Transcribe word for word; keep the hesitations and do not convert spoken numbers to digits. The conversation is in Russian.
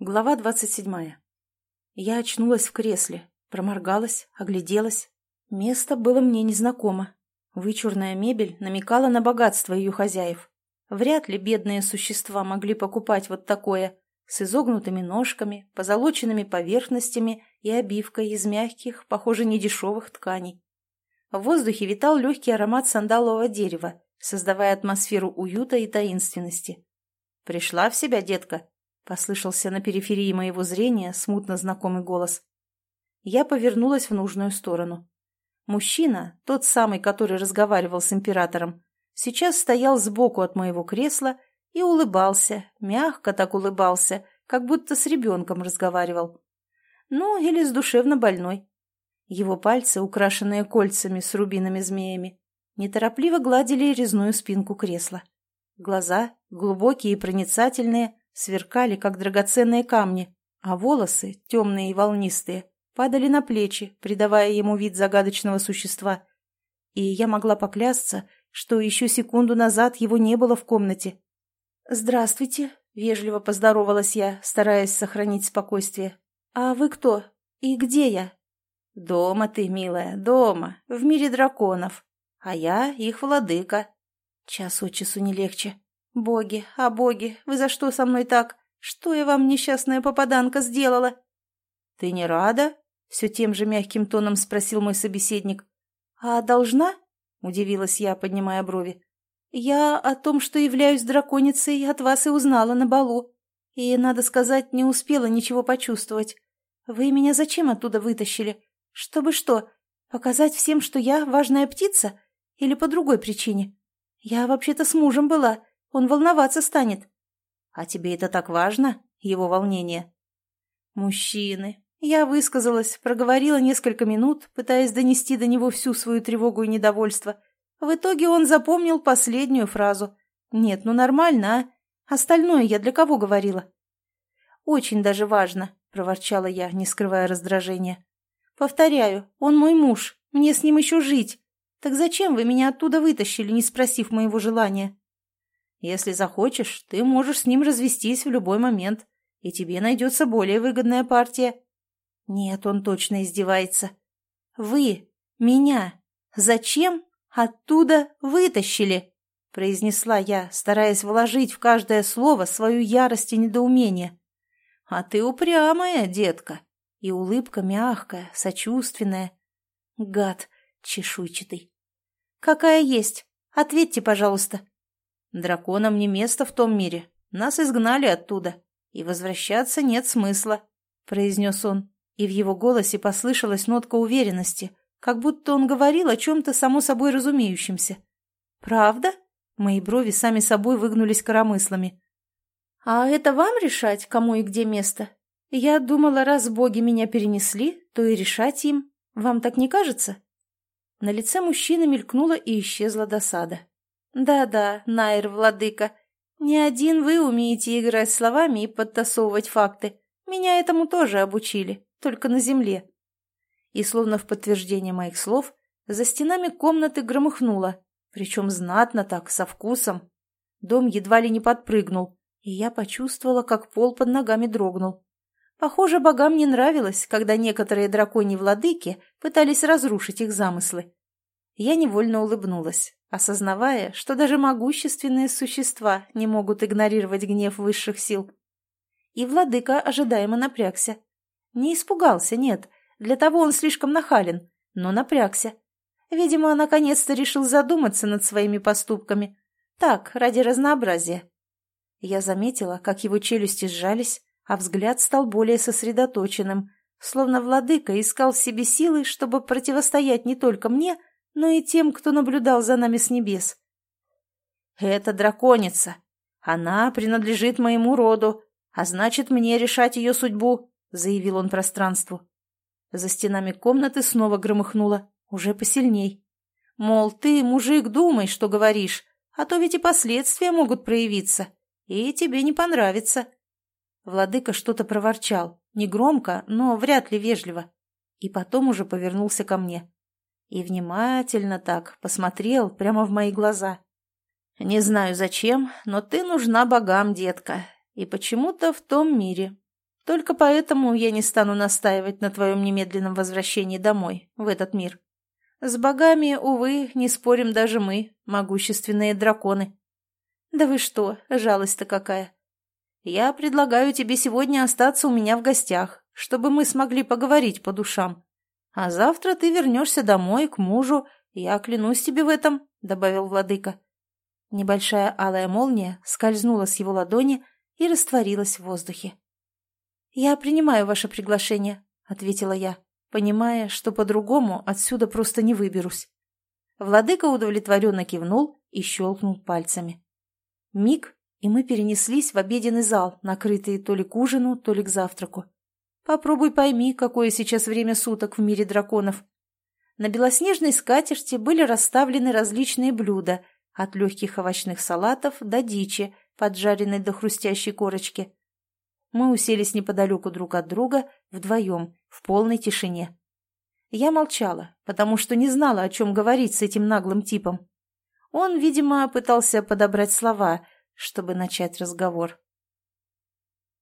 Глава двадцать седьмая. Я очнулась в кресле, проморгалась, огляделась. Место было мне незнакомо. Вычурная мебель намекала на богатство ее хозяев. Вряд ли бедные существа могли покупать вот такое, с изогнутыми ножками, позолоченными поверхностями и обивкой из мягких, похоже, недешевых тканей. В воздухе витал легкий аромат сандалового дерева, создавая атмосферу уюта и таинственности. «Пришла в себя, детка?» — послышался на периферии моего зрения смутно знакомый голос. Я повернулась в нужную сторону. Мужчина, тот самый, который разговаривал с императором, сейчас стоял сбоку от моего кресла и улыбался, мягко так улыбался, как будто с ребенком разговаривал. Ну, или с душевно больной. Его пальцы, украшенные кольцами с рубинами-змеями, неторопливо гладили резную спинку кресла. Глаза, глубокие и проницательные, сверкали, как драгоценные камни, а волосы, темные и волнистые, падали на плечи, придавая ему вид загадочного существа. И я могла поклясться, что еще секунду назад его не было в комнате. «Здравствуйте», — вежливо поздоровалась я, стараясь сохранить спокойствие. «А вы кто? И где я?» «Дома ты, милая, дома, в мире драконов. А я их владыка». Час от часу не легче. «Боги, а боги, вы за что со мной так? Что я вам, несчастная попаданка, сделала?» «Ты не рада?» — все тем же мягким тоном спросил мой собеседник. «А должна?» — удивилась я, поднимая брови. «Я о том, что являюсь драконицей, от вас и узнала на балу. И, надо сказать, не успела ничего почувствовать. Вы меня зачем оттуда вытащили? Чтобы что, показать всем, что я важная птица? Или по другой причине? Я вообще-то с мужем была». Он волноваться станет. А тебе это так важно, его волнение? Мужчины. Я высказалась, проговорила несколько минут, пытаясь донести до него всю свою тревогу и недовольство. В итоге он запомнил последнюю фразу. Нет, ну нормально, а? Остальное я для кого говорила? Очень даже важно, проворчала я, не скрывая раздражения. Повторяю, он мой муж, мне с ним еще жить. Так зачем вы меня оттуда вытащили, не спросив моего желания? Если захочешь, ты можешь с ним развестись в любой момент, и тебе найдется более выгодная партия. Нет, он точно издевается. Вы меня зачем оттуда вытащили? Произнесла я, стараясь вложить в каждое слово свою ярость и недоумение. А ты упрямая, детка, и улыбка мягкая, сочувственная. Гад чешуйчатый. Какая есть? Ответьте, пожалуйста. Драконам не место в том мире. Нас изгнали оттуда, и возвращаться нет смысла», — произнес он, и в его голосе послышалась нотка уверенности, как будто он говорил о чем-то само собой разумеющемся. «Правда?» — мои брови сами собой выгнулись коромыслами. «А это вам решать, кому и где место? Я думала, раз боги меня перенесли, то и решать им. Вам так не кажется?» На лице мужчины мелькнула и исчезла досада. «Да-да, Найр, владыка, не один вы умеете играть словами и подтасовывать факты. Меня этому тоже обучили, только на земле». И словно в подтверждение моих слов, за стенами комнаты громыхнуло, причем знатно так, со вкусом. Дом едва ли не подпрыгнул, и я почувствовала, как пол под ногами дрогнул. Похоже, богам не нравилось, когда некоторые драконьи владыки пытались разрушить их замыслы. Я невольно улыбнулась, осознавая, что даже могущественные существа не могут игнорировать гнев высших сил. И владыка ожидаемо напрягся. Не испугался, нет, для того он слишком нахален, но напрягся. Видимо, наконец-то решил задуматься над своими поступками. Так, ради разнообразия. Я заметила, как его челюсти сжались, а взгляд стал более сосредоточенным, словно владыка искал в себе силы, чтобы противостоять не только мне, но и тем, кто наблюдал за нами с небес. «Это драконица. Она принадлежит моему роду, а значит, мне решать ее судьбу», — заявил он пространству. За стенами комнаты снова громыхнуло, уже посильней. Мол, ты, мужик, думай, что говоришь, а то ведь и последствия могут проявиться, и тебе не понравится. Владыка что-то проворчал, негромко, но вряд ли вежливо, и потом уже повернулся ко мне. И внимательно так посмотрел прямо в мои глаза. «Не знаю зачем, но ты нужна богам, детка, и почему-то в том мире. Только поэтому я не стану настаивать на твоем немедленном возвращении домой, в этот мир. С богами, увы, не спорим даже мы, могущественные драконы. Да вы что, жалость-то какая. Я предлагаю тебе сегодня остаться у меня в гостях, чтобы мы смогли поговорить по душам. А завтра ты вернешься домой, к мужу, я клянусь тебе в этом, — добавил владыка. Небольшая алая молния скользнула с его ладони и растворилась в воздухе. «Я принимаю ваше приглашение», — ответила я, понимая, что по-другому отсюда просто не выберусь. Владыка удовлетворенно кивнул и щелкнул пальцами. Миг, и мы перенеслись в обеденный зал, накрытый то ли к ужину, то ли к завтраку. Попробуй пойми, какое сейчас время суток в мире драконов. На белоснежной скатерти были расставлены различные блюда, от легких овощных салатов до дичи, поджаренной до хрустящей корочки. Мы уселись неподалеку друг от друга, вдвоем, в полной тишине. Я молчала, потому что не знала, о чем говорить с этим наглым типом. Он, видимо, пытался подобрать слова, чтобы начать разговор.